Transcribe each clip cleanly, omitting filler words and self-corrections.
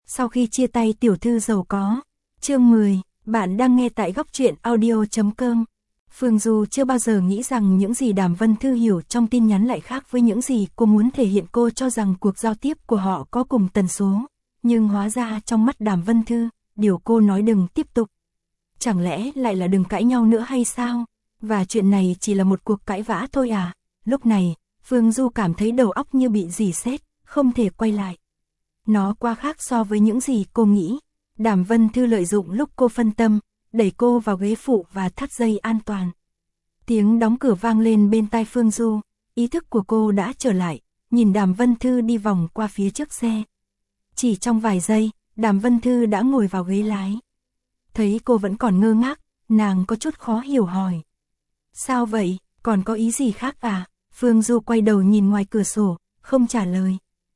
Sau khi chia tay tiểu thư giàu có. Chương 10, bạn đang nghe tại góc truyện audio.com. Phương Du chưa bao giờ nghĩ rằng những gì Đàm Vân Thư hiểu trong tin nhắn lại khác với những gì cô muốn thể hiện. Cô cho rằng cuộc giao tiếp của họ có cùng tần số, nhưng hóa ra trong mắt Đàm Vân Thư, điều cô nói đừng tiếp tục. Chẳng lẽ lại là đừng cãi nhau nữa hay sao? Và chuyện này chỉ là một cuộc cãi vã thôi à? Lúc này, Phương Du cảm thấy đầu óc như bị rỉ sét, không thể quay lại. Nó quá khác so với những gì cô nghĩ. Đàm Vân Thư lợi dụng lúc cô phân tâm, đẩy cô vào ghế phụ và thắt dây an toàn. Tiếng đóng cửa vang lên bên tai Phương Du, ý thức của cô đã trở lại, nhìn Đàm Vân Thư đi vòng qua phía trước xe. Chỉ trong vài giây, Đàm Vân Thư đã ngồi vào ghế lái. Thấy cô vẫn còn ngơ ngác, nàng có chút khó hiểu hỏi. Sao vậy, còn có ý gì khác à? Phương Du quay đầu nhìn ngoài cửa sổ, không trả lời.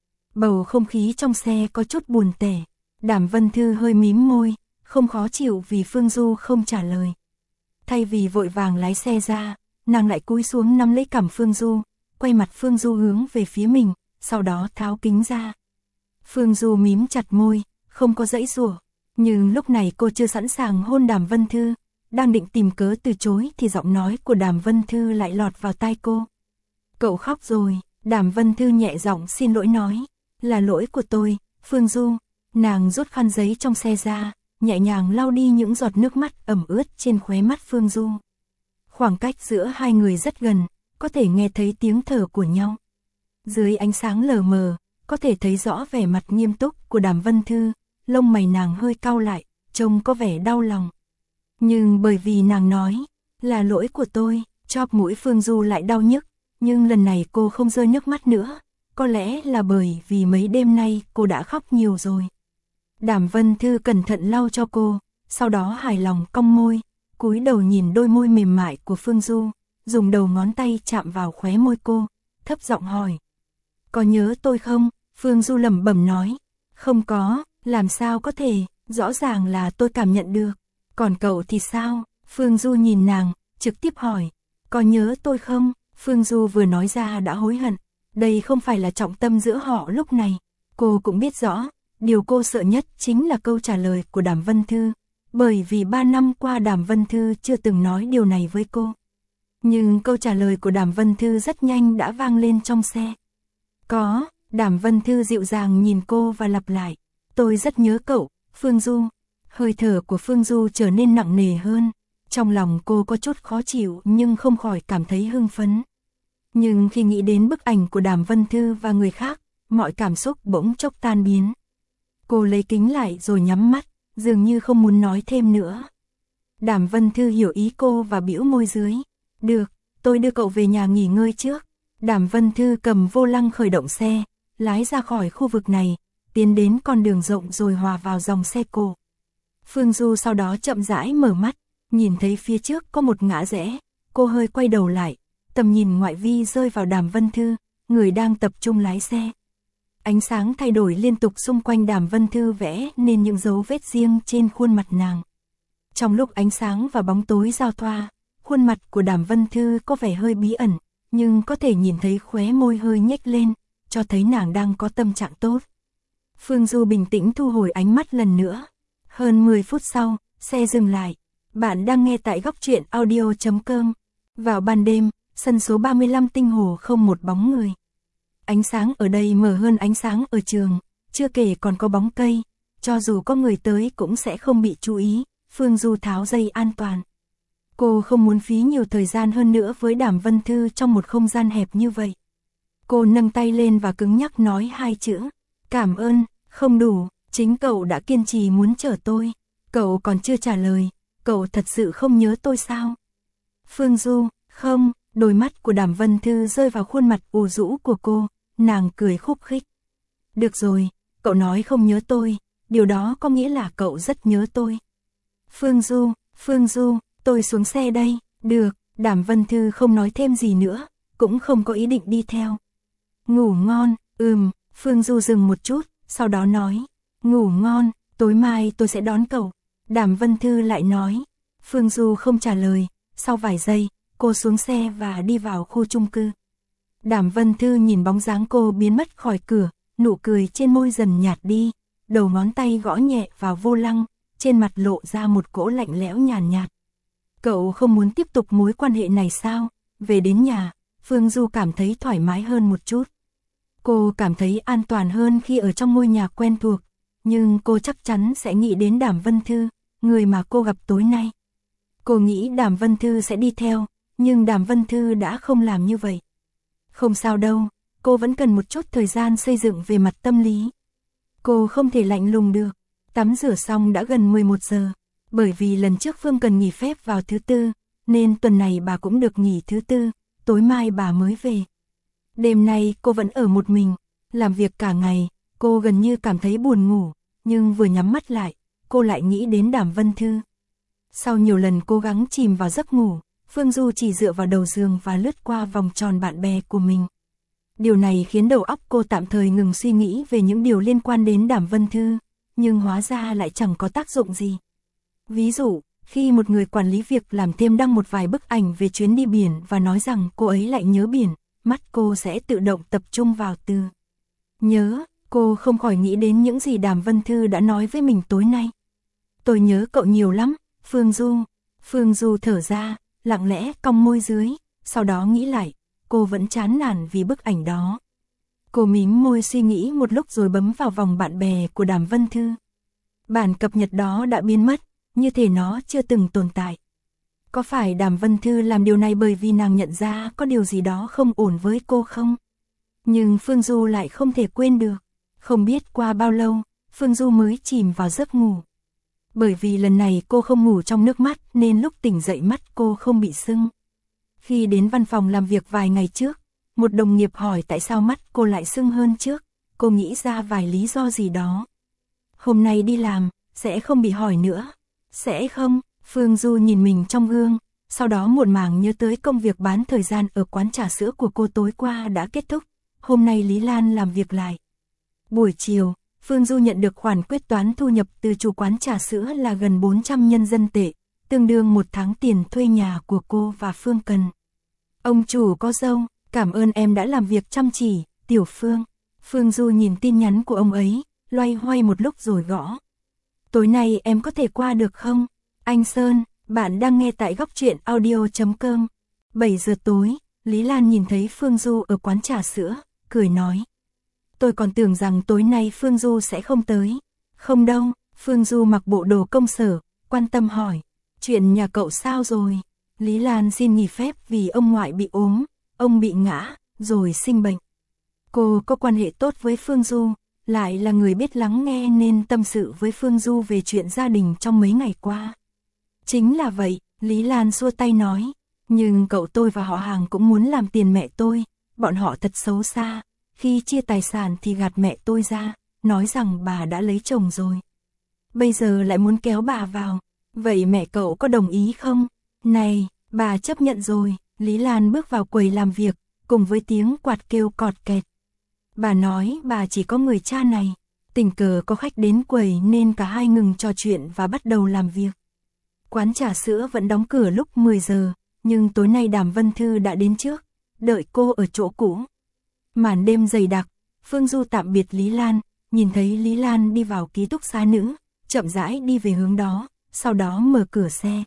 Bầu không khí trong xe có chút buồn tẻ. Đàm Vân Thư hơi mím môi, không khó chịu vì Phương Du không trả lời. Thay vì vội vàng lái xe ra, nàng lại cúi xuống nắm lấy cằm Phương Du, quay mặt Phương Du hướng về phía mình, sau đó tháo kính ra. Phương Du mím chặt môi, không có giãy giụa, nhưng lúc này cô chưa sẵn sàng hôn Đàm Vân Thư, đang định tìm cớ từ chối thì giọng nói của Đàm Vân Thư lại lọt vào tai cô. Cậu khóc rồi. Đàm Vân Thư nhẹ giọng xin lỗi nói, là lỗi của tôi, Phương Du. Nàng rút khăn giấy trong xe ra, nhẹ nhàng lau đi những giọt nước mắt ẩm ướt trên khóe mắt Phương Du. Khoảng cách giữa hai người rất gần, có thể nghe thấy tiếng thở của nhau. Dưới ánh sáng lờ mờ, có thể thấy rõ vẻ mặt nghiêm túc của Đàm Vân Thư, lông mày nàng hơi cau lại, trông có vẻ đau lòng. Nhưng bởi vì nàng nói, là lỗi của tôi, chóp mũi Phương Du lại đau nhức, nhưng lần này cô không rơi nước mắt nữa, có lẽ là bởi vì mấy đêm nay cô đã khóc nhiều rồi. Đàm Vân Thư cẩn thận lau cho cô, sau đó hài lòng cong môi, cúi đầu nhìn đôi môi mềm mại của Phương Du, dùng đầu ngón tay chạm vào khóe môi cô, thấp giọng hỏi. Có nhớ tôi không? Phương Du lẩm bẩm nói. Không có, làm sao có thể, rõ ràng là tôi cảm nhận được. Còn cậu thì sao? Phương Du nhìn nàng, trực tiếp hỏi. Có nhớ tôi không? Phương Du vừa nói ra đã hối hận. Đây không phải là trọng tâm giữa họ lúc này. Cô cũng biết rõ, điều cô sợ nhất chính là câu trả lời của Đàm Vân Thư. Bởi vì 3 năm qua Đàm Vân Thư chưa từng nói điều này với cô. Nhưng câu trả lời của Đàm Vân Thư rất nhanh đã vang lên trong xe. Có, Đàm Vân Thư dịu dàng nhìn cô và lặp lại. Tôi rất nhớ cậu, Phương Du. Hơi thở của Phương Du trở nên nặng nề hơn. Trong lòng cô có chút khó chịu nhưng không khỏi cảm thấy hưng phấn. Nhưng khi nghĩ đến bức ảnh của Đàm Vân Thư và người khác, mọi cảm xúc bỗng chốc tan biến. Cô lấy kính lại rồi nhắm mắt, dường như không muốn nói thêm nữa. Đàm Vân Thư hiểu ý cô và bĩu môi dưới. Được, tôi đưa cậu về nhà nghỉ ngơi trước. Đàm Vân Thư cầm vô lăng khởi động xe, lái ra khỏi khu vực này, tiến đến con đường rộng rồi hòa vào dòng xe cộ. Phương Du sau đó chậm rãi mở mắt, nhìn thấy phía trước có một ngã rẽ, cô hơi quay đầu lại, tầm nhìn ngoại vi rơi vào Đàm Vân Thư, người đang tập trung lái xe. Ánh sáng thay đổi liên tục xung quanh Đàm Vân Thư vẽ nên những dấu vết riêng trên khuôn mặt nàng. Trong lúc ánh sáng và bóng tối giao thoa, khuôn mặt của Đàm Vân Thư có vẻ hơi bí ẩn, nhưng có thể nhìn thấy khóe môi hơi nhếch lên, cho thấy nàng đang có tâm trạng tốt. Phương Du bình tĩnh thu hồi ánh mắt lần nữa. Hơn 10 phút sau, xe dừng lại. Bạn đang nghe tại góc truyện audio.com. Vào ban đêm, sân số 35 Tinh Hồ không một bóng người. Ánh sáng ở đây mờ hơn ánh sáng ở trường, chưa kể còn có bóng cây. Cho dù có người tới cũng sẽ không bị chú ý. Phương Du tháo dây an toàn. Cô không muốn phí nhiều thời gian hơn nữa với Đàm Vân Thư trong một không gian hẹp như vậy. Cô nâng tay lên và cứng nhắc nói 2 chữ. Cảm ơn, không đủ, chính cậu đã kiên trì muốn chở tôi. Cậu còn chưa trả lời, cậu thật sự không nhớ tôi sao? Phương Du, không, đôi mắt của Đàm Vân Thư rơi vào khuôn mặt u rũ của cô, nàng cười khúc khích. Được rồi, cậu nói không nhớ tôi, điều đó có nghĩa là cậu rất nhớ tôi. Phương Du, tôi xuống xe đây. Được, Đàm Vân Thư không nói thêm gì nữa, cũng không có ý định đi theo. Ngủ ngon, Phương Du dừng một chút, sau đó nói. Ngủ ngon, tối mai tôi sẽ đón cậu. Đàm Vân Thư lại nói. Phương Du không trả lời, sau vài giây, cô xuống xe và đi vào khu chung cư. Đàm Vân Thư nhìn bóng dáng cô biến mất khỏi cửa, nụ cười trên môi dần nhạt đi. đầu ngón tay gõ nhẹ vào vô lăng, trên mặt lộ ra một cỗ lạnh lẽo nhàn nhạt. Cậu không muốn tiếp tục mối quan hệ này sao? Về đến nhà, Phương Du cảm thấy thoải mái hơn một chút. Cô cảm thấy an toàn hơn khi ở trong ngôi nhà quen thuộc, nhưng cô chắc chắn sẽ nghĩ đến Đàm Vân Thư, người mà cô gặp tối nay. Cô nghĩ Đàm Vân Thư sẽ đi theo, nhưng Đàm Vân Thư đã không làm như vậy. Không sao đâu, cô vẫn cần một chút thời gian xây dựng về mặt tâm lý. Cô không thể lạnh lùng được. Tắm rửa xong đã gần 11 giờ, bởi vì lần trước Phương Cần nghỉ phép vào thứ tư, nên tuần này bà cũng được nghỉ thứ tư, tối mai bà mới về. Đêm nay cô vẫn ở một mình, làm việc cả ngày, cô gần như cảm thấy buồn ngủ, nhưng vừa nhắm mắt lại, cô lại nghĩ đến Đàm Vân Thư. Sau nhiều lần cố gắng chìm vào giấc ngủ, Phương Du chỉ dựa vào đầu giường và lướt qua vòng tròn bạn bè của mình. Điều này khiến đầu óc cô tạm thời ngừng suy nghĩ về những điều liên quan đến Đàm Vân Thư, nhưng hóa ra lại chẳng có tác dụng gì. Ví dụ, khi một người quản lý việc làm thêm đăng một vài bức ảnh về chuyến đi biển và nói rằng cô ấy lại nhớ biển, mắt cô sẽ tự động tập trung vào từ nhớ. Cô không khỏi nghĩ đến những gì Đàm Vân Thư đã nói với mình tối nay. Tôi nhớ cậu nhiều lắm, Phương Du. Phương Du thở ra, lặng lẽ cong môi dưới, sau đó nghĩ lại, cô vẫn chán nản vì bức ảnh đó. Cô mím môi suy nghĩ một lúc rồi bấm vào vòng bạn bè của Đàm Vân Thư. Bản cập nhật đó đã biến mất, như thể nó chưa từng tồn tại. Có phải Đàm Vân Thư làm điều này bởi vì nàng nhận ra có điều gì đó không ổn với cô không? Nhưng Phương Du lại không thể quên được. Không biết qua bao lâu, Phương Du mới chìm vào giấc ngủ. Bởi vì lần này cô không ngủ trong nước mắt nên lúc tỉnh dậy mắt cô không bị sưng. Khi đến văn phòng làm việc vài ngày trước, một đồng nghiệp hỏi tại sao mắt cô lại sưng hơn trước, cô nghĩ ra vài lý do gì đó. Hôm nay đi làm, sẽ không bị hỏi nữa. Sẽ không, Phương Du nhìn mình trong gương, sau đó muộn màng nhớ tới công việc bán thời gian ở quán trà sữa của cô tối qua đã kết thúc. Hôm nay Lý Lan làm việc lại. Buổi chiều, Phương Du nhận được khoản quyết toán thu nhập từ chủ quán trà sữa là gần 400 nhân dân tệ, tương đương 1 tháng tiền thuê nhà của cô và Phương Cần. Ông chủ có dâu, cảm ơn em đã làm việc chăm chỉ, Tiểu Phương. Phương Du nhìn tin nhắn của ông ấy, loay hoay một lúc rồi gõ. Tối nay em có thể qua được không? Anh Sơn, bạn đang nghe tại góc truyện audio.com. 7 giờ tối, Lý Lan nhìn thấy Phương Du ở quán trà sữa, cười nói. Tôi còn tưởng rằng tối nay Phương Du sẽ không tới. Không đâu, Phương Du mặc bộ đồ công sở, quan tâm hỏi. Chuyện nhà cậu sao rồi? Lý Lan xin nghỉ phép vì ông ngoại bị ốm, ông bị ngã, rồi sinh bệnh. Cô có quan hệ tốt với Phương Du, lại là người biết lắng nghe nên tâm sự với Phương Du về chuyện gia đình trong mấy ngày qua. Chính là vậy, Lý Lan xua tay nói. Nhưng cậu tôi và họ hàng cũng muốn làm tiền mẹ tôi, bọn họ thật xấu xa. Khi chia tài sản thì gạt mẹ tôi ra, nói rằng bà đã lấy chồng rồi. Bây giờ lại muốn kéo bà vào, vậy mẹ cậu có đồng ý không? Này, bà chấp nhận rồi. Lý Lan bước vào quầy làm việc, cùng với tiếng quạt kêu cọt kẹt. Bà nói bà chỉ có người cha này. Tình cờ có khách đến quầy nên cả hai ngừng trò chuyện và bắt đầu làm việc. Quán trà sữa vẫn đóng cửa lúc 10 giờ, nhưng tối nay Đàm Vân Thư đã đến trước, đợi cô ở chỗ cũ. Màn đêm dày đặc, Phương Du tạm biệt Lý Lan, nhìn thấy Lý Lan đi vào ký túc xá nữ, chậm rãi đi về hướng đó, sau đó mở cửa xe.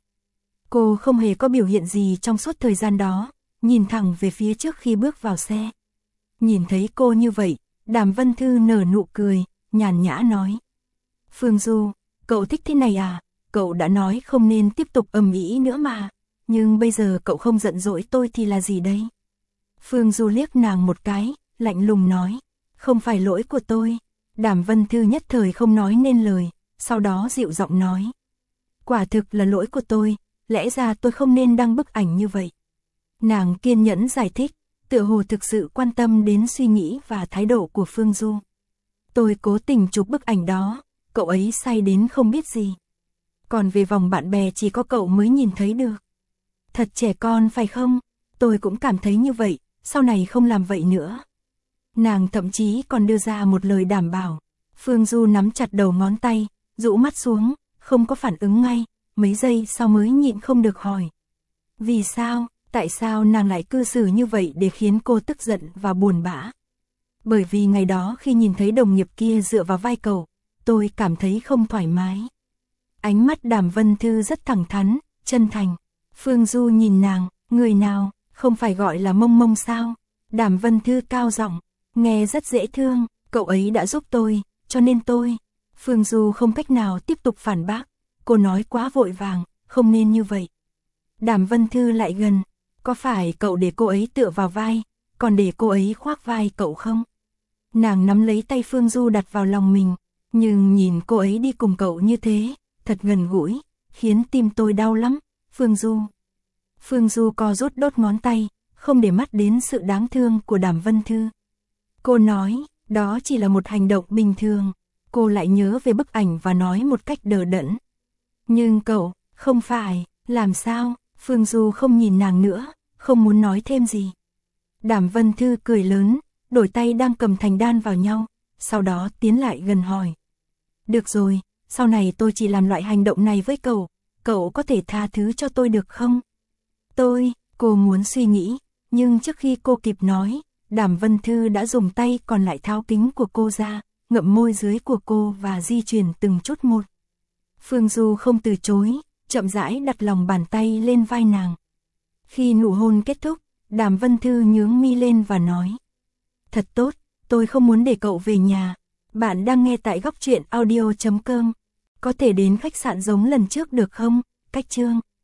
Cô không hề có biểu hiện gì trong suốt thời gian đó, nhìn thẳng về phía trước khi bước vào xe. Nhìn thấy cô như vậy, Đàm Vân Thư nở nụ cười, nhàn nhã nói. Phương Du, cậu thích thế này à? Cậu đã nói không nên tiếp tục ầm ĩ nữa mà, nhưng bây giờ cậu không giận dỗi tôi thì là gì đây? Phương Du liếc nàng một cái, lạnh lùng nói, không phải lỗi của tôi. Đàm Vân Thư nhất thời không nói nên lời, sau đó dịu giọng nói. Quả thực là lỗi của tôi, lẽ ra tôi không nên đăng bức ảnh như vậy. Nàng kiên nhẫn giải thích, tựa hồ thực sự quan tâm đến suy nghĩ và thái độ của Phương Du. Tôi cố tình chụp bức ảnh đó, cậu ấy say đến không biết gì. Còn về vòng bạn bè chỉ có cậu mới nhìn thấy được. Thật trẻ con phải không? Tôi cũng cảm thấy như vậy, sau này không làm vậy nữa. Nàng thậm chí còn đưa ra một lời đảm bảo. Phương Du nắm chặt đầu ngón tay, rũ mắt xuống, không có phản ứng ngay, mấy giây sau mới nhịn không được hỏi. Vì sao, tại sao nàng lại cư xử như vậy để khiến cô tức giận và buồn bã? Bởi vì ngày đó khi nhìn thấy đồng nghiệp kia dựa vào vai cậu, tôi cảm thấy không thoải mái. Ánh mắt Đàm Vân Thư rất thẳng thắn, chân thành. Phương Du nhìn nàng, người nào, không phải gọi là Mông Mông sao? Đàm Vân Thư cao giọng, nghe rất dễ thương, cậu ấy đã giúp tôi, cho nên tôi. Phương Du không cách nào tiếp tục phản bác, cô nói quá vội vàng, không nên như vậy. Đàm Vân Thư lại gần, có phải cậu để cô ấy tựa vào vai, còn để cô ấy khoác vai cậu không? Nàng nắm lấy tay Phương Du đặt vào lòng mình, nhưng nhìn cô ấy đi cùng cậu như thế, thật gần gũi, khiến tim tôi đau lắm. Phương Du co rút đốt ngón tay, không để mắt đến sự đáng thương của Đàm Vân Thư. Cô nói, đó chỉ là một hành động bình thường. Cô lại nhớ về bức ảnh và nói một cách đờ đẫn. Nhưng cậu, không phải, làm sao? Phương Du không nhìn nàng nữa, không muốn nói thêm gì. Đàm Vân Thư cười lớn, đổi tay đang cầm thành đan vào nhau, sau đó tiến lại gần hỏi. Được rồi, sau này tôi chỉ làm loại hành động này với cậu, cậu có thể tha thứ cho tôi được không? Cô muốn suy nghĩ, nhưng trước khi cô kịp nói, Đàm Vân Thư đã dùng tay còn lại tháo kính của cô ra, ngậm môi dưới của cô và di chuyển từng chút một. Phương Du không từ chối, chậm rãi đặt lòng bàn tay lên vai nàng. Khi nụ hôn kết thúc, Đàm Vân Thư nhướng mi lên và nói. Thật tốt, tôi không muốn để cậu về nhà. Bạn đang nghe tại góc truyện audio.com. Có thể đến khách sạn giống lần trước được không? Cách chương.